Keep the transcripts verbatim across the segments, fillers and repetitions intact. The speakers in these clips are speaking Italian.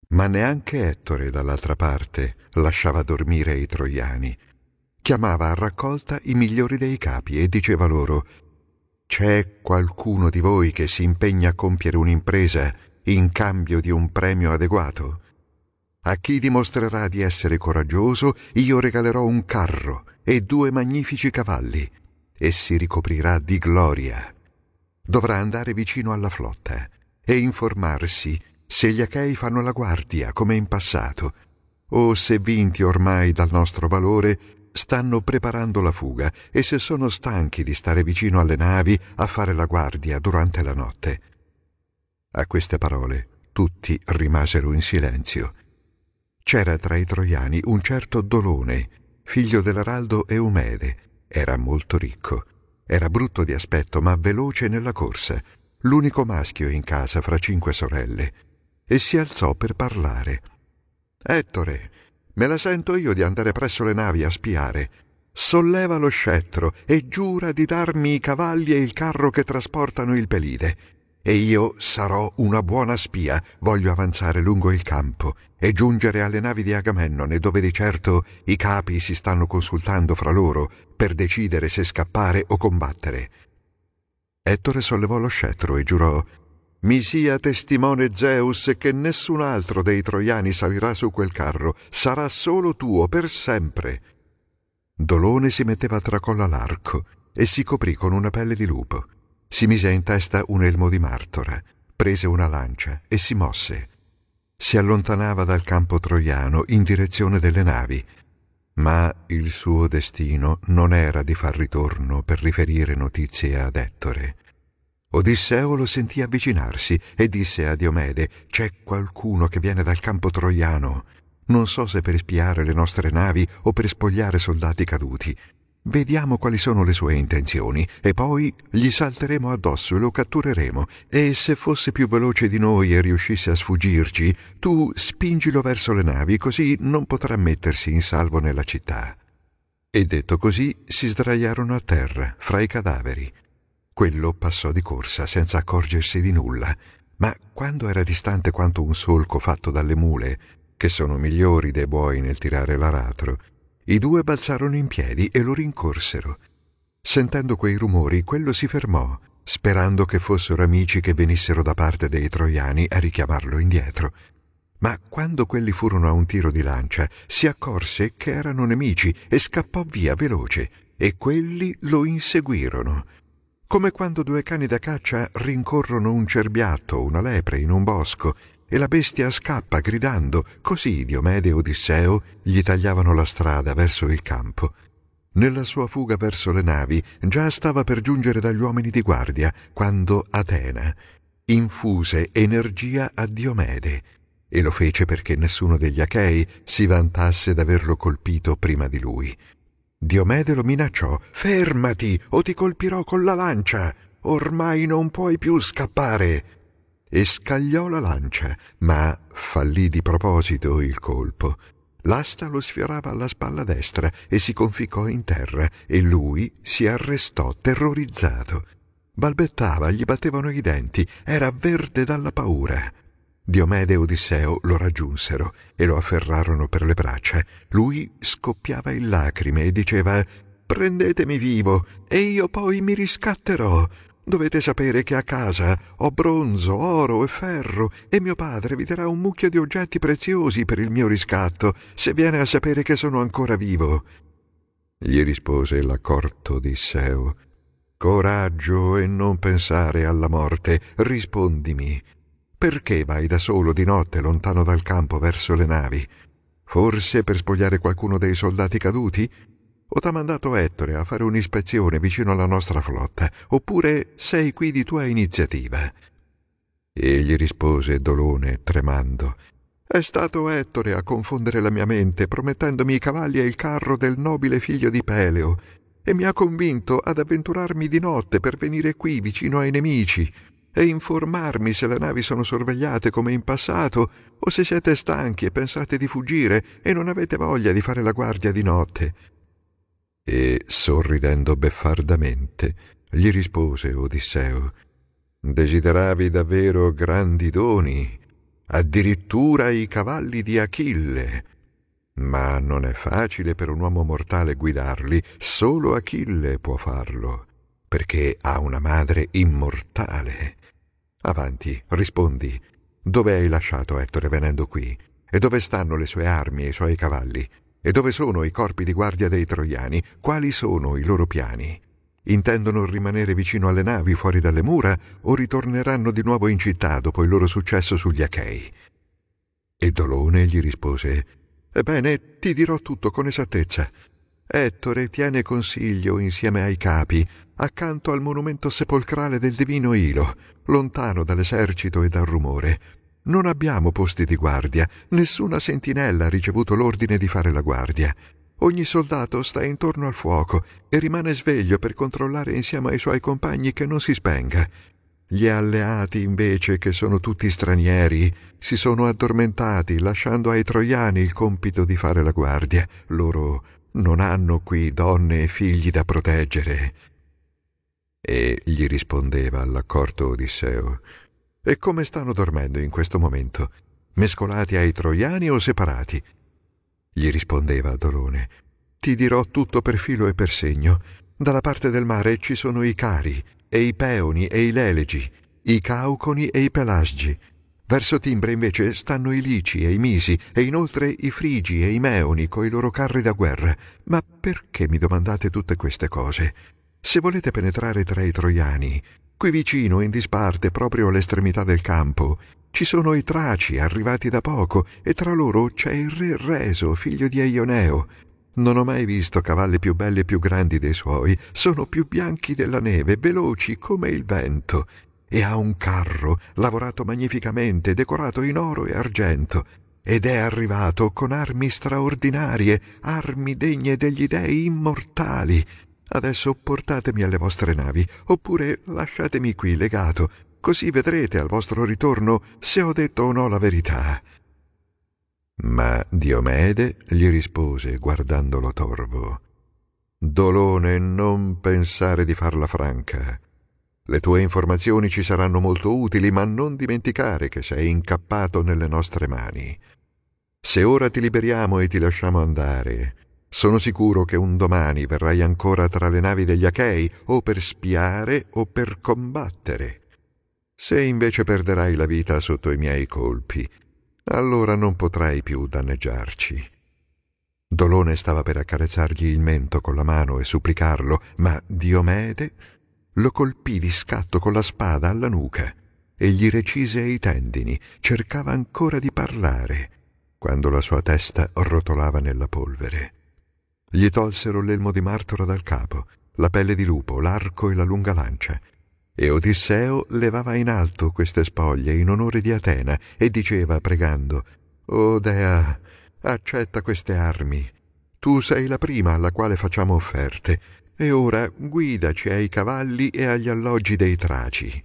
Ma neanche Ettore, dall'altra parte, lasciava dormire i troiani. Chiamava a raccolta i migliori dei capi e diceva loro: «C'è qualcuno di voi che si impegna a compiere un'impresa in cambio di un premio adeguato? A chi dimostrerà di essere coraggioso, io regalerò un carro e due magnifici cavalli, e si ricoprirà di gloria. Dovrà andare vicino alla flotta e informarsi se gli Achei fanno la guardia come in passato, o se, vinti ormai dal nostro valore, stanno preparando la fuga e se sono stanchi di stare vicino alle navi a fare la guardia durante la notte». A queste parole tutti rimasero in silenzio. C'era tra i troiani un certo Dolone, figlio dell'araldo Eumede. Era molto ricco. Era brutto di aspetto, ma veloce nella corsa, l'unico maschio in casa fra cinque sorelle, e si alzò per parlare. «Ettore, me la sento io di andare presso le navi a spiare. Solleva lo scettro e giura di darmi i cavalli e il carro che trasportano il Pelide, e io sarò una buona spia. Voglio avanzare lungo il campo e giungere alle navi di Agamennone, dove di certo i capi si stanno consultando fra loro per decidere se scappare o combattere». Ettore sollevò lo scettro e giurò: «Mi sia testimone Zeus che nessun altro dei troiani salirà su quel carro, sarà solo tuo per sempre». Dolone si metteva a tracolla l'arco e si coprì con una pelle di lupo. Si mise in testa un elmo di martora, prese una lancia e si mosse. Si allontanava dal campo troiano in direzione delle navi, ma il suo destino non era di far ritorno per riferire notizie ad Ettore. Odisseo lo sentì avvicinarsi e disse a Diomede: «C'è qualcuno che viene dal campo troiano. Non so se per spiare le nostre navi o per spogliare soldati caduti. Vediamo quali sono le sue intenzioni e poi gli salteremo addosso e lo cattureremo, e se fosse più veloce di noi e riuscisse a sfuggirci, tu spingilo verso le navi, così non potrà mettersi in salvo nella città». E detto così si sdraiarono a terra fra i cadaveri. Quello passò di corsa senza accorgersi di nulla, ma quando era distante quanto un solco fatto dalle mule, che sono migliori dei buoi nel tirare l'aratro, i due balzarono in piedi e lo rincorsero. Sentendo quei rumori, quello si fermò, sperando che fossero amici che venissero da parte dei troiani a richiamarlo indietro. Ma quando quelli furono a un tiro di lancia, si accorse che erano nemici e scappò via veloce, e quelli lo inseguirono. Come quando due cani da caccia rincorrono un cerbiatto o una lepre in un bosco, e la bestia scappa gridando, così Diomede e Odisseo gli tagliavano la strada verso il campo. Nella sua fuga verso le navi già stava per giungere dagli uomini di guardia, quando Atena infuse energia a Diomede, e lo fece perché nessuno degli Achei si vantasse d'averlo colpito prima di lui. Diomede lo minacciò: «Fermati, o ti colpirò con la lancia! Ormai non puoi più scappare!» E scagliò la lancia, ma fallì di proposito il colpo. L'asta lo sfiorava alla spalla destra e si conficcò in terra, e lui si arrestò terrorizzato. Balbettava, gli battevano i denti, era verde dalla paura. Diomede e Odisseo lo raggiunsero e lo afferrarono per le braccia. Lui scoppiava in lacrime e diceva: «Prendetemi vivo e io poi mi riscatterò. Dovete sapere che a casa ho bronzo, oro e ferro, e mio padre vi darà un mucchio di oggetti preziosi per il mio riscatto, se viene a sapere che sono ancora vivo». Gli rispose l'accorto Odisseo: «Coraggio e non pensare alla morte. Rispondimi, perché vai da solo di notte lontano dal campo verso le navi? Forse per spogliare qualcuno dei soldati caduti? O t'ha mandato Ettore a fare un'ispezione vicino alla nostra flotta, oppure sei qui di tua iniziativa?» E gli rispose Dolone tremando: «È stato Ettore a confondere la mia mente, promettendomi i cavalli e il carro del nobile figlio di Peleo, e mi ha convinto ad avventurarmi di notte per venire qui vicino ai nemici e informarmi se le navi sono sorvegliate come in passato, o se siete stanchi e pensate di fuggire e non avete voglia di fare la guardia di notte». E, sorridendo beffardamente, gli rispose Odisseo: «Desideravi davvero grandi doni? addirittura i cavalli di Achille. Ma non è facile per un uomo mortale guidarli, solo Achille può farlo, perché ha una madre immortale. Avanti, rispondi, dove hai lasciato Ettore venendo qui? E dove stanno le sue armi e i suoi cavalli? E dove sono i corpi di guardia dei troiani? Quali sono i loro piani? Intendono rimanere vicino alle navi fuori dalle mura o ritorneranno di nuovo in città dopo il loro successo sugli Achei? E Dolone gli rispose: Ebbene, ti dirò tutto con esattezza. Ettore tiene consiglio insieme ai capi, accanto al monumento sepolcrale del divino Ilo, lontano dall'esercito e dal rumore. Non abbiamo posti di guardia, nessuna sentinella ha ricevuto l'ordine di fare la guardia. Ogni soldato sta intorno al fuoco e rimane sveglio per controllare insieme ai suoi compagni che non si spenga. Gli alleati, invece, che sono tutti stranieri, si sono addormentati, lasciando ai troiani il compito di fare la guardia. Loro non hanno qui donne e figli da proteggere. E gli rispondeva all'accorto Odisseo: E come stanno dormendo in questo momento? Mescolati ai troiani o separati? Gli rispondeva Dolone: Ti dirò tutto per filo e per segno. Dalla parte del mare ci sono i Cari, e i Peoni e i Lelegi, i Cauconi e i Pelasgi. Verso Timbre invece stanno i Lici e i Misi, e inoltre i Frigi e i Meoni coi loro carri da guerra. Ma perché mi domandate tutte queste cose? Se volete penetrare tra i troiani, qui vicino, in disparte, proprio all'estremità del campo, ci sono i Traci arrivati da poco, e tra loro c'è il re Reso, figlio di Eioneo. Non ho mai visto cavalli più belli e più grandi dei suoi, sono più bianchi della neve, veloci come il vento, e ha un carro lavorato magnificamente, decorato in oro e argento, ed è arrivato con armi straordinarie, armi degne degli dei immortali. Adesso portatemi alle vostre navi, oppure lasciatemi qui legato, così vedrete al vostro ritorno se ho detto o no la verità. Ma Diomede gli rispose, guardandolo torvo: Dolone, non pensare di farla franca. Le tue informazioni ci saranno molto utili, ma non dimenticare che sei incappato nelle nostre mani. Se ora ti liberiamo e ti lasciamo andare, sono sicuro che un domani verrai ancora tra le navi degli Achei, o per spiare o per combattere. Se invece perderai la vita sotto i miei colpi, allora non potrai più danneggiarci. Dolone stava per accarezzargli il mento con la mano e supplicarlo, ma Diomede lo colpì di scatto con la spada alla nuca e gli recise i tendini. Cercava ancora di parlare quando la sua testa rotolava nella polvere. Gli tolsero l'elmo di martoro dal capo, la pelle di lupo, l'arco e la lunga lancia, e Odisseo levava in alto queste spoglie in onore di Atena e diceva, pregando: «O Dea, accetta queste armi. Tu sei la prima alla quale facciamo offerte, e ora guidaci ai cavalli e agli alloggi dei Traci».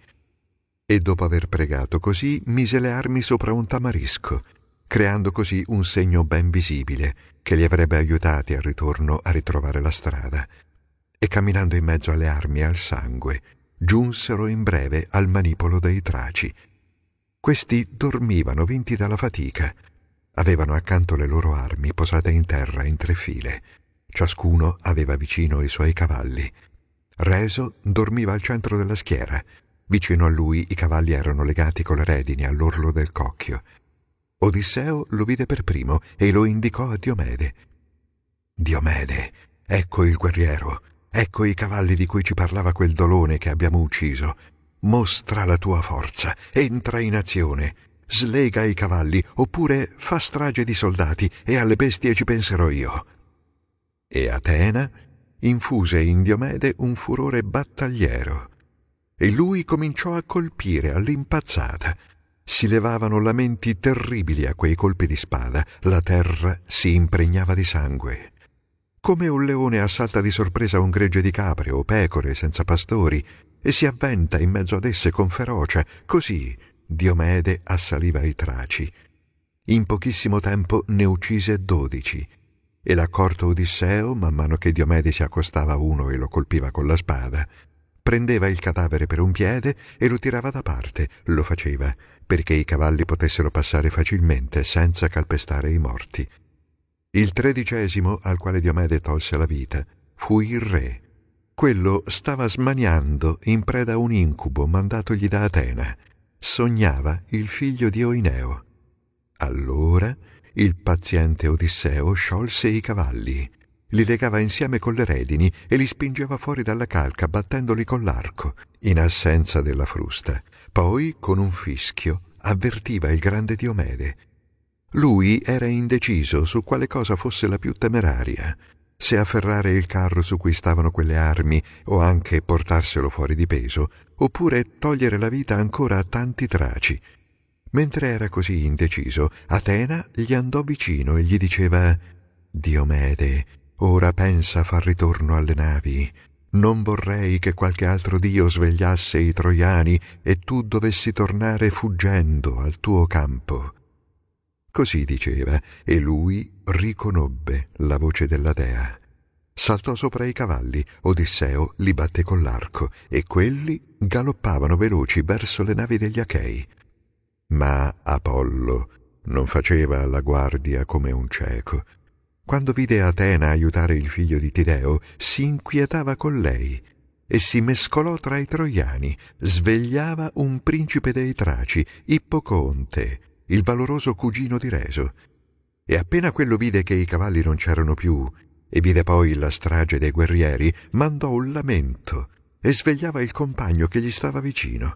E dopo aver pregato così, mise le armi sopra un tamarisco, creando così un segno ben visibile che li avrebbe aiutati al ritorno a ritrovare la strada. E camminando in mezzo alle armi e al sangue, giunsero in breve al manipolo dei Traci. Questi dormivano vinti dalla fatica. Avevano accanto le loro armi posate in terra in tre file. Ciascuno aveva vicino i suoi cavalli. Reso dormiva al centro della schiera. Vicino a lui i cavalli erano legati con le redini all'orlo del cocchio. Odisseo lo vide per primo e lo indicò a Diomede. «Diomede, ecco il guerriero. Ecco i cavalli di cui ci parlava quel Dolone che abbiamo ucciso. Mostra la tua forza, entra in azione, slega i cavalli, oppure fa strage di soldati, e alle bestie ci penserò io». E Atena infuse in Diomede un furore battagliero, e lui cominciò a colpire all'impazzata. Si levavano lamenti terribili a quei colpi di spada, la terra si impregnava di sangue. Come un leone assalta di sorpresa un gregge di capre o pecore senza pastori e si avventa in mezzo ad esse con ferocia, così Diomede assaliva i Traci. In pochissimo tempo ne uccise dodici, e l'accorto Odisseo, man mano che Diomede si accostava a uno e lo colpiva con la spada, prendeva il cadavere per un piede e lo tirava da parte, lo faceva perché i cavalli potessero passare facilmente senza calpestare i morti. Il tredicesimo, al quale Diomede tolse la vita, fu il re. Quello stava smaniando in preda a un incubo mandatogli da Atena. Sognava il figlio di Oineo. Allora il paziente Odisseo sciolse i cavalli, li legava insieme con le redini e li spingeva fuori dalla calca battendoli con l'arco, in assenza della frusta. Poi, con un fischio, avvertiva il grande Diomede. Lui era indeciso su quale cosa fosse la più temeraria, se afferrare il carro su cui stavano quelle armi o anche portarselo fuori di peso, oppure togliere la vita ancora a tanti traci. Mentre era così indeciso, Atena gli andò vicino e gli diceva: «Diomede, ora pensa a far ritorno alle navi. Non vorrei che qualche altro dio svegliasse i troiani e tu dovessi tornare fuggendo al tuo campo». Così diceva, e lui riconobbe la voce della dea. Saltò sopra i cavalli, Odisseo li batté con l'arco, e quelli galoppavano veloci verso le navi degli Achei. Ma Apollo non faceva la guardia come un cieco. Quando vide Atena aiutare il figlio di Tideo, si inquietava con lei e si mescolò tra i troiani, svegliava un principe dei Traci, Ippoconte, il valoroso cugino di Reso. E appena quello vide che i cavalli non c'erano più, e vide poi la strage dei guerrieri, mandò un lamento e svegliava il compagno che gli stava vicino.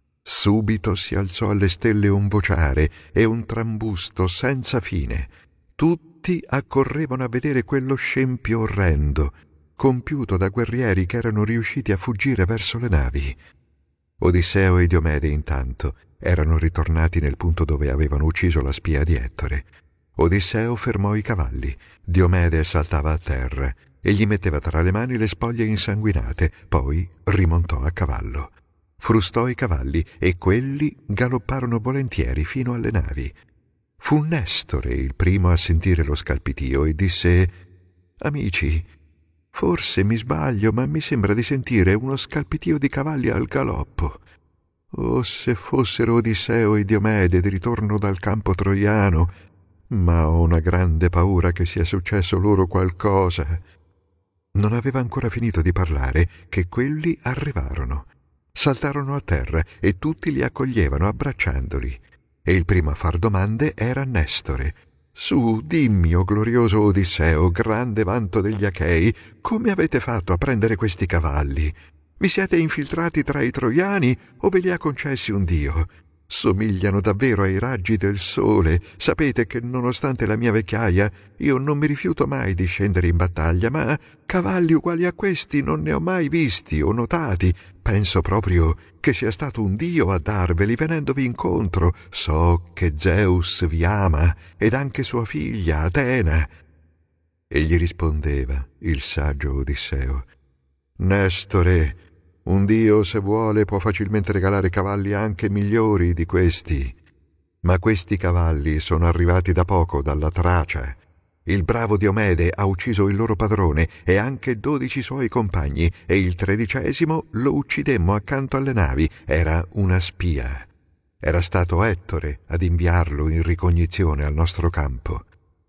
Subito si alzò alle stelle un vociare e un trambusto senza fine. Tutti accorrevano a vedere quello scempio orrendo, compiuto da guerrieri che erano riusciti a fuggire verso le navi. Odisseo e Diomede, intanto, erano ritornati nel punto dove avevano ucciso la spia di Ettore. Odisseo fermò i cavalli, Diomede saltava a terra e gli metteva tra le mani le spoglie insanguinate, poi rimontò a cavallo. Frustò i cavalli e quelli galopparono volentieri fino alle navi. Fu Nestore il primo a sentire lo scalpitio e disse: «Amici, forse mi sbaglio, ma mi sembra di sentire uno scalpitio di cavalli al galoppo. Oh, se fossero Odisseo e Diomede di ritorno dal campo troiano, ma ho una grande paura che sia successo loro qualcosa». Non aveva ancora finito di parlare che quelli arrivarono. Saltarono a terra e tutti li accoglievano abbracciandoli. E il primo a far domande era Nestore. «Su, dimmi, o glorioso Odisseo, grande vanto degli Achei, come avete fatto a prendere questi cavalli? Vi siete infiltrati tra i troiani o ve li ha concessi un dio? Somigliano davvero ai raggi del sole. Sapete che nonostante la mia vecchiaia io non mi rifiuto mai di scendere in battaglia, ma cavalli uguali a questi non ne ho mai visti o notati. Penso proprio che sia stato un dio a darveli venendovi incontro. So che Zeus vi ama ed anche sua figlia Atena». E gli rispondeva il saggio Odisseo: «Nestore, un dio, se vuole, può facilmente regalare cavalli anche migliori di questi. Ma questi cavalli sono arrivati da poco dalla Tracia. Il bravo Diomede ha ucciso il loro padrone e anche dodici suoi compagni, e il tredicesimo lo uccidemmo accanto alle navi. Era una spia. Era stato Ettore ad inviarlo in ricognizione al nostro campo».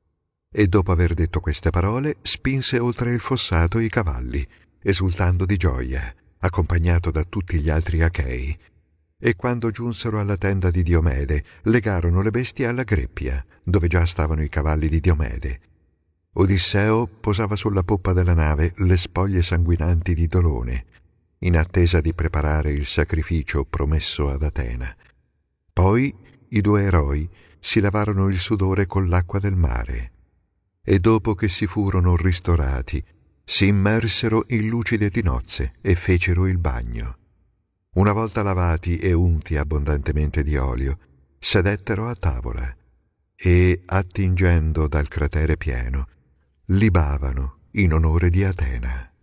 E dopo aver detto queste parole, spinse oltre il fossato i cavalli, esultando di gioia, accompagnato da tutti gli altri Achei. E quando giunsero alla tenda di Diomede, legarono le bestie alla greppia, dove già stavano i cavalli di Diomede. Odisseo posava sulla poppa della nave le spoglie sanguinanti di Dolone, in attesa di preparare il sacrificio promesso ad Atena. Poi i due eroi si lavarono il sudore con l'acqua del mare, e dopo che si furono ristorati, si immersero in lucide tinozze e fecero il bagno. Una volta lavati e unti abbondantemente di olio, sedettero a tavola e, attingendo dal cratere pieno, libavano in onore di Atena.